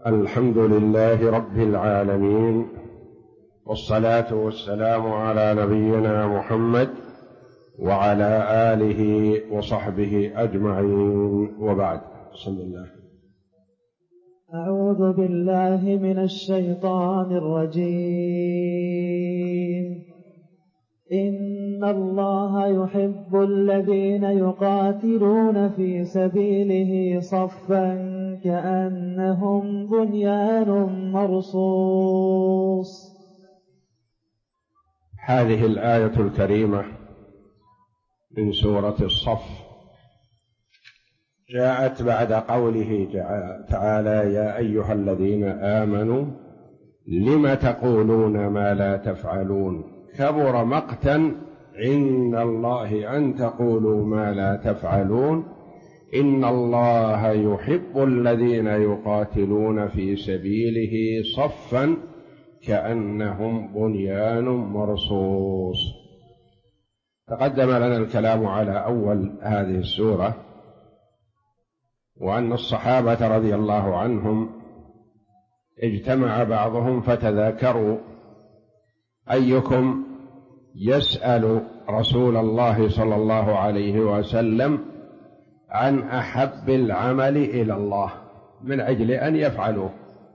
الحمد لله رب العالمين، والصلاة والسلام على نبينا محمد وعلى آله وصحبه أجمعين، وبعد. بسم الله. أعوذ بالله من الشيطان الرجيم. إن الله يحب الذين يقاتلون في سبيله صفا كأنهم بنيان مرصوص. هذه الآية الكريمة من سورة الصف جاءت بعد قوله تعالى: يا أيها الذين آمنوا لم تقولون ما لا تفعلون، كبر مقتا عند الله أن تقولوا ما لا تفعلون، إن الله يحب الذين يقاتلون في سبيله صفا كأنهم بنيان مرصوص. تقدم لنا الكلام على أول هذه السورة، وأن الصحابة رضي الله عنهم اجتمع بعضهم فتذاكروا أيكم يسأل رسول الله صلى الله عليه وسلم عن أحب العمل إلى الله من أجل أن يفعلوه،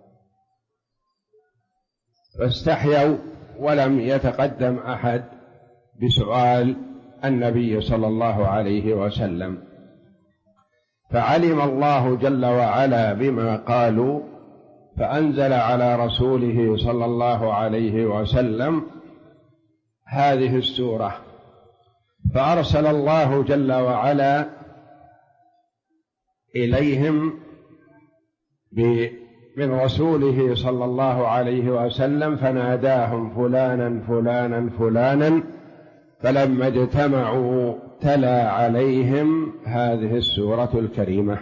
فاستحيوا ولم يتقدم أحد بسؤال النبي صلى الله عليه وسلم، فعلم الله جل وعلا بما قالوا، فأنزل على رسوله صلى الله عليه وسلم هذه السورة، فأرسل الله جل وعلا إليهم من رسوله صلى الله عليه وسلم فناداهم فلانا فلانا فلانا، فلما اجتمعوا تلا عليهم هذه السورة الكريمة.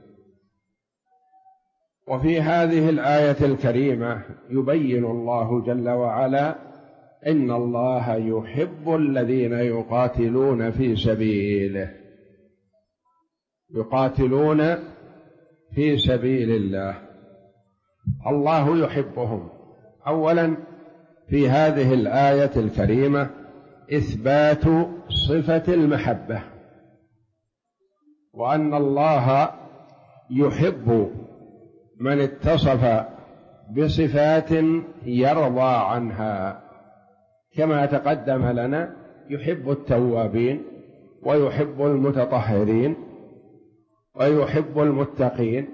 وفي هذه الآية الكريمة يبين الله جل وعلا إن الله يحب الذين يقاتلون في سبيله، يقاتلون في سبيل الله، الله يحبهم. أولا في هذه الآية الكريمة إثبات صفة المحبة، وأن الله يحب من اتصف بصفات يرضى عنها، كما تقدم لنا يحب التوابين ويحب المتطهرين ويحب المتقين،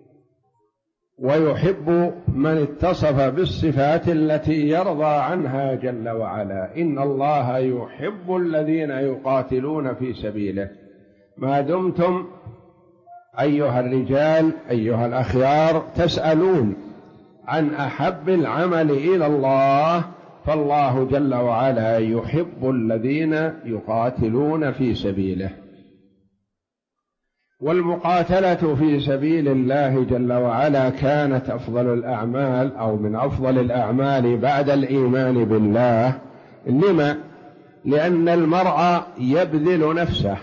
ويحب من اتصف بالصفات التي يرضى عنها جل وعلا. إن الله يحب الذين يقاتلون في سبيله. ما دمتم أيها الرجال أيها الأخيار تسألون عن أحب العمل إلى الله، فالله جل وعلا يحب الذين يقاتلون في سبيله. والمقاتلة في سبيل الله جل وعلا كانت أفضل الأعمال، أو من أفضل الأعمال بعد الإيمان بالله. لما؟ لأن المرء يبذل نفسه،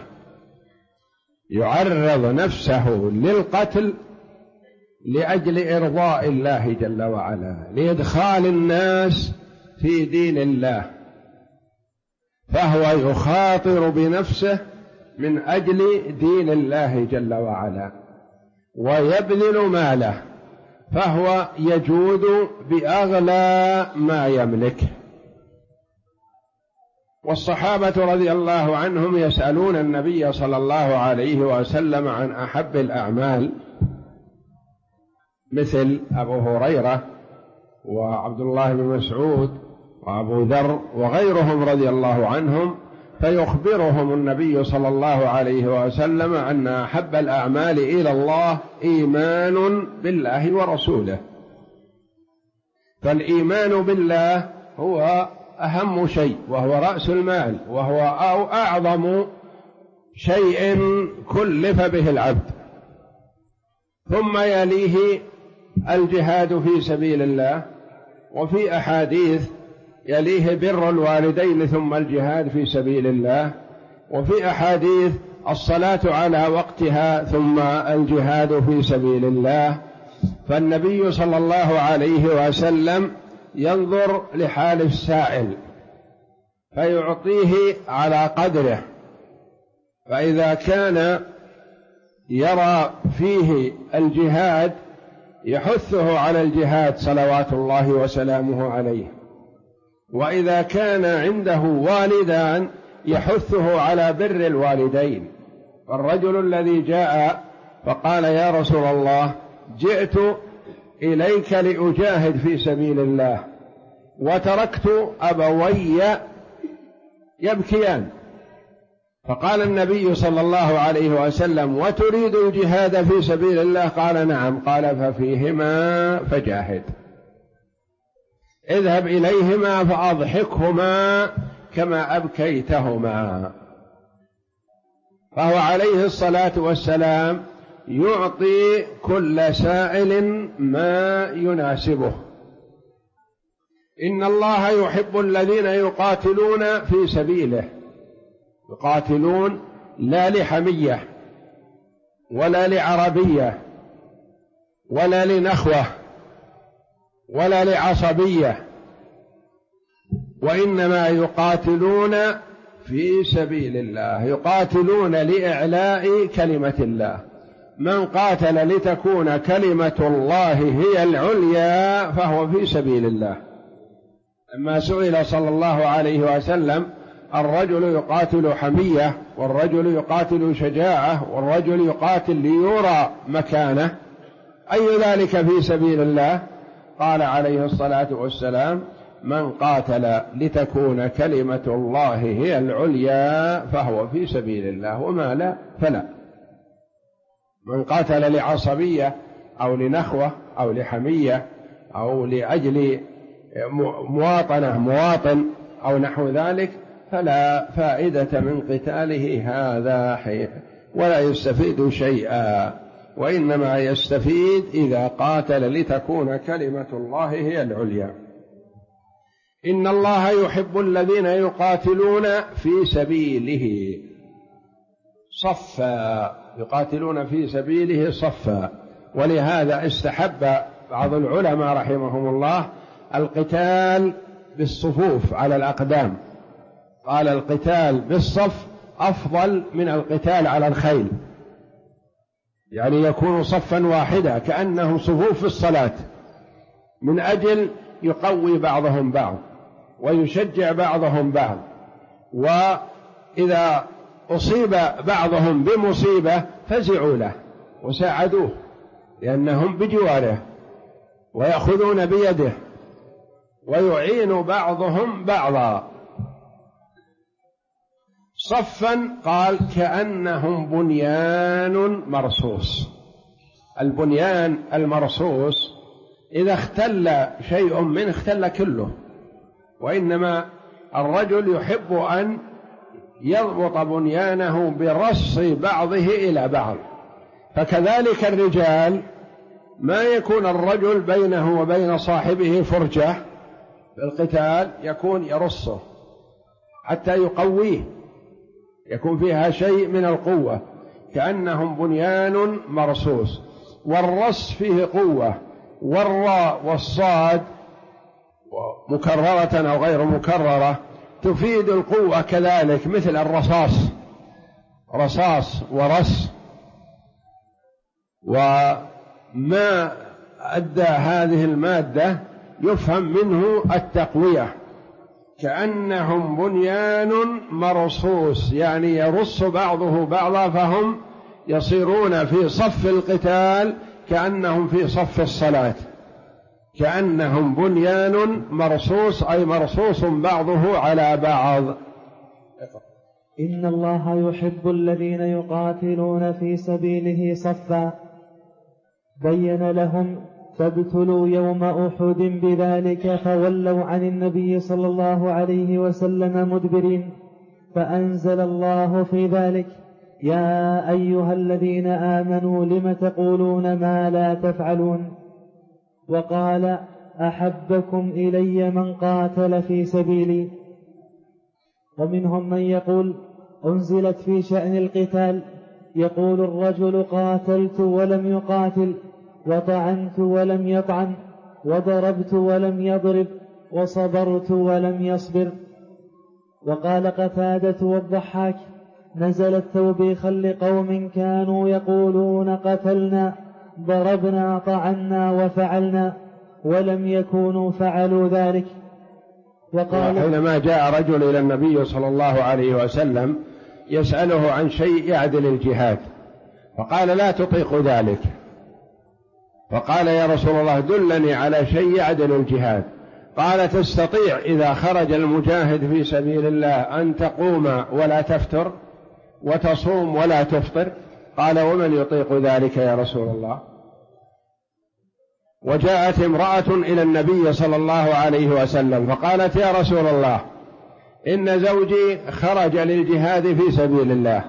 يعرض نفسه للقتل لأجل إرضاء الله جل وعلا، لإدخال الناس في دين الله، فهو يخاطر بنفسه من أجل دين الله جل وعلا، ويبذل ماله، فهو يجود بأغلى ما يملكه. والصحابة رضي الله عنهم يسألون النبي صلى الله عليه وسلم عن أحب الأعمال، مثل أبو هريرة وعبد الله بن مسعود وأبو ذر وغيرهم رضي الله عنهم، فيخبرهم النبي صلى الله عليه وسلم أن أحب الأعمال إلى الله إيمان بالله ورسوله. فالإيمان بالله هو أهم شيء، وهو رأس المال، وهو أعظم شيء كلف به العبد، ثم يليه الجهاد في سبيل الله، وفي أحاديث يليه بر الوالدين ثم الجهاد في سبيل الله، وفي أحاديث الصلاة على وقتها ثم الجهاد في سبيل الله، فالنبي صلى الله عليه وسلم ينظر لحال السائل فيعطيه على قدره، فإذا كان يرى فيه الجهاد يحثه على الجهاد صلوات الله وسلامه عليه، وإذا كان عنده والدان يحثه على بر الوالدين. فالرجل الذي جاء فقال يا رسول الله جئت إليك لأجاهد في سبيل الله وتركت أبوي يبكيان، فقال النبي صلى الله عليه وسلم وتريد الجهاد في سبيل الله؟ قال نعم. قال ففيهما فجاهد، اذهب إليهما فأضحكهما كما أبكيتهما. فهو عليه الصلاة والسلام يعطي كل سائل ما يناسبه. إن الله يحب الذين يقاتلون في سبيله، يقاتلون لا لحمية ولا لعربية ولا لنخوة ولا لعصبية، وإنما يقاتلون في سبيل الله، يقاتلون لإعلاء كلمة الله. من قاتل لتكون كلمة الله هي العليا فهو في سبيل الله. لما سئل صلى الله عليه وسلم الرجل يقاتل حمية والرجل يقاتل شجاعة والرجل يقاتل ليرى مكانه، أي ذلك في سبيل الله؟ قال عليه الصلاة والسلام من قاتل لتكون كلمة الله هي العليا فهو في سبيل الله، وما لا فلا. من قاتل لعصبية أو لنخوة أو لحمية أو لأجل مواطن أو نحو ذلك فلا فائدة من قتاله هذا ولا يستفيد شيئا، وإنما يستفيد إذا قاتل لتكون كلمة الله هي العليا. إن الله يحب الذين يقاتلون في سبيله صفا، يقاتلون في سبيله صفا. ولهذا استحب بعض العلماء رحمهم الله القتال بالصفوف على الأقدام، قال القتال بالصف أفضل من القتال على الخيل، يعني يكون صفا واحدا كأنهم صفوف في الصلاة، من أجل يقوي بعضهم بعض ويشجع بعضهم بعض، وإذا أصيب بعضهم بمصيبة فزعوا له وساعدوه لأنهم بجواره ويأخذون بيده ويعين بعضهم بعضا. صفا قال كأنهم بنيان مرصوص. البنيان المرصوص إذا اختل شيء منه اختل كله، وإنما الرجل يحب أن يضبط بنيانه برص بعضه إلى بعض. فكذلك الرجال ما يكون الرجل بينه وبين صاحبه فرجة في القتال، يكون يرصه حتى يقويه، يكون فيها شيء من القوة، كأنهم بنيان مرصوص. والرص فيه قوة، والراء والصاد مكررة أو غير مكررة تفيد القوة كذلك، مثل الرصاص، رصاص ورص. وما أدى هذه المادة يفهم منه التقوية، كأنهم بنيان مرصوص، يعني يرص بعضه بعضا، فهم يصيرون في صف القتال كأنهم في صف الصلاة، كأنهم بنيان مرصوص، أي مرصوص بعضه على بعض. إن الله يحب الذين يقاتلون في سبيله صفا، بين لهم فابتلوا يوم أحد بذلك فولوا عن النبي صلى الله عليه وسلم مدبرين، فأنزل الله في ذلك يا أيها الذين آمنوا لم تقولون ما لا تفعلون، وقال أحبكم إلي من قاتل في سبيلي. ومنهم من يقول أنزلت في شأن القتال، يقول الرجل قاتلت ولم يقاتل، وطعنت ولم يطعن، وضربت ولم يضرب، وصبرت ولم يصبر. وقال قتادة والضحاك: نزل التوبيخا لقوم كانوا يقولون قتلنا ضربنا طعنا وفعلنا، ولم يكونوا فعلوا ذلك. وقال حينما جاء رجل إلى النبي صلى الله عليه وسلم يسأله عن شيء يعدل الجهاد، فقال: لا تطيق ذلك. فقال: يا رسول الله دلني على شيء يعدل الجهاد. قال: تستطيع إذا خرج المجاهد في سبيل الله أن تقوم ولا تفتر وتصوم ولا تفطر؟ قال: ومن يطيق ذلك يا رسول الله؟ وجاءت امرأة إلى النبي صلى الله عليه وسلم فقالت: يا رسول الله إن زوجي خرج للجهاد في سبيل الله،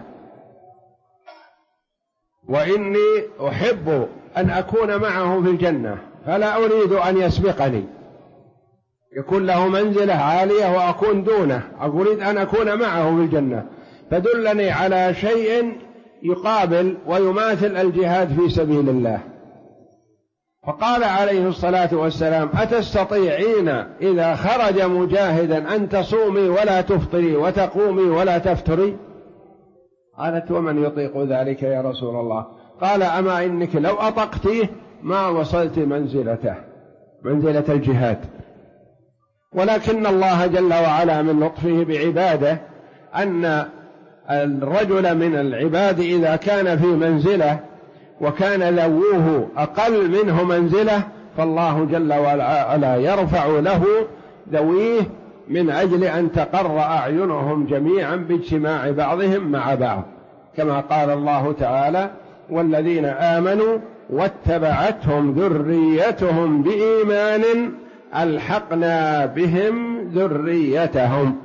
وإني أحب أن أكون معه في الجنة، فلا أريد أن يسبقني، يكون له منزلة عالية وأكون دونه، أريد أن أكون معه في الجنة، فدلني على شيء يقابل ويماثل الجهاد في سبيل الله. فقال عليه الصلاة والسلام: أتستطيعين إذا خرج مجاهدا أن تصومي ولا تفطري وتقومي ولا تفتري؟ قالت: ومن يطيق ذلك يا رسول الله؟ قال: أما إنك لو أطقتيه ما وصلت منزلته، منزلة الجهاد. ولكن الله جل وعلا من لطفه بعباده أن الرجل من العباد إذا كان في منزلة وكان ذووه أقل منه منزلة، فالله جل وعلا يرفع له ذويه من أجل أن تقر أعينهم جميعا باجتماع بعضهم مع بعض، كما قال الله تعالى: والذين آمنوا واتبعتهم ذريتهم بإيمان ألحقنا بهم ذريتهم.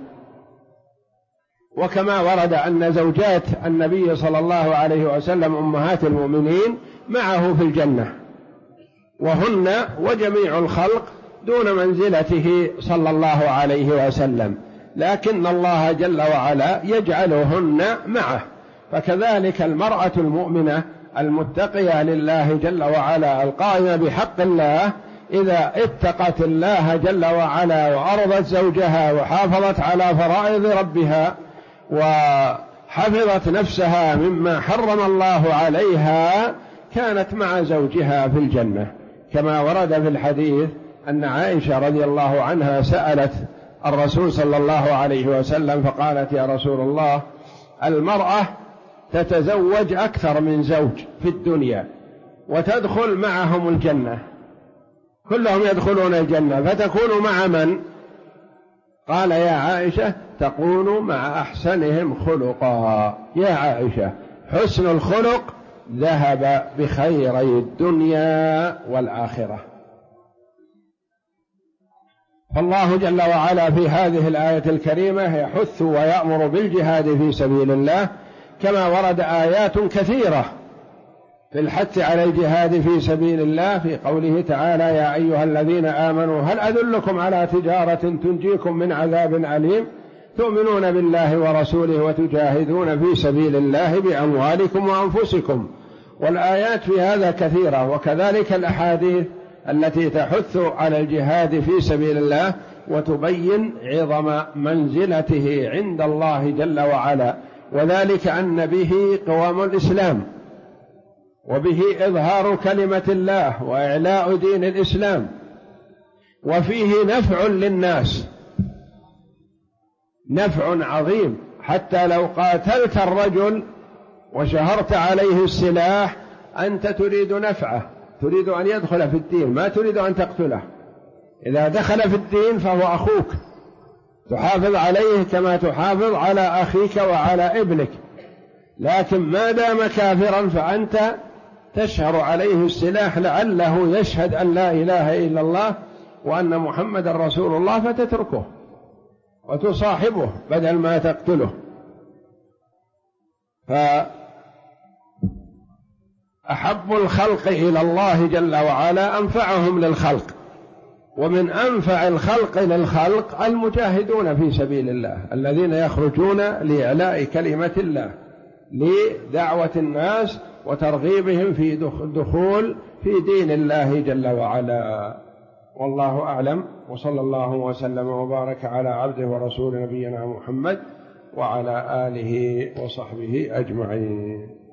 وكما ورد أن زوجات النبي صلى الله عليه وسلم أمهات المؤمنين معه في الجنة، وهن وجميع الخلق دون منزلته صلى الله عليه وسلم، لكن الله جل وعلا يجعلهن معه. فكذلك المرأة المؤمنة المتقية لله جل وعلا القائمة بحق الله إذا اتقت الله جل وعلا وأرضت زوجها وحافظت على فرائض ربها وحفظت نفسها مما حرم الله عليها، كانت مع زوجها في الجنة، كما ورد في الحديث أن عائشة رضي الله عنها سألت الرسول صلى الله عليه وسلم فقالت: يا رسول الله، المرأة تتزوج أكثر من زوج في الدنيا وتدخل معهم الجنة، كلهم يدخلون الجنة، فتكون مع من؟ قال: يا عائشة تكون مع أحسنهم خلقا. يا عائشة، حسن الخلق ذهب بخيري الدنيا والآخرة. فالله جل وعلا في هذه الآية الكريمة يحث ويأمر بالجهاد في سبيل الله، كما ورد آيات كثيرة في الحث على الجهاد في سبيل الله، في قوله تعالى: يا أيها الذين آمنوا هل أدلكم على تجارة تنجيكم من عذاب أليم تؤمنون بالله ورسوله وتجاهدون في سبيل الله بأموالكم وأنفسكم. والآيات في هذا كثيرة، وكذلك الأحاديث التي تحث على الجهاد في سبيل الله وتبين عظم منزلته عند الله جل وعلا، وذلك أن به قوام الإسلام، وبه إظهار كلمة الله وإعلاء دين الإسلام، وفيه نفع للناس، نفع عظيم، حتى لو قاتلت الرجل وشهرت عليه السلاح أنت تريد نفعه، تريد أن يدخل في الدين، ما تريد أن تقتله. إذا دخل في الدين فهو أخوك، تحافظ عليه كما تحافظ على أخيك وعلى ابنك، لكن ما دام كافرا فأنت تشهر عليه السلاح لعله يشهد أن لا إله إلا الله وأن محمد رسول الله، فتتركه وتصاحبه بدل ما تقتله. فأحب الخلق إلى الله جل وعلا أنفعهم للخلق، ومن أنفع الخلق للخلق المجاهدون في سبيل الله، الذين يخرجون لإعلاء كلمة الله، لدعوة الناس وترغيبهم في الدخول في دين الله جل وعلا. والله أعلم، وصلى الله وسلم وبارك على عبده ورسول نبينا محمد وعلى آله وصحبه أجمعين.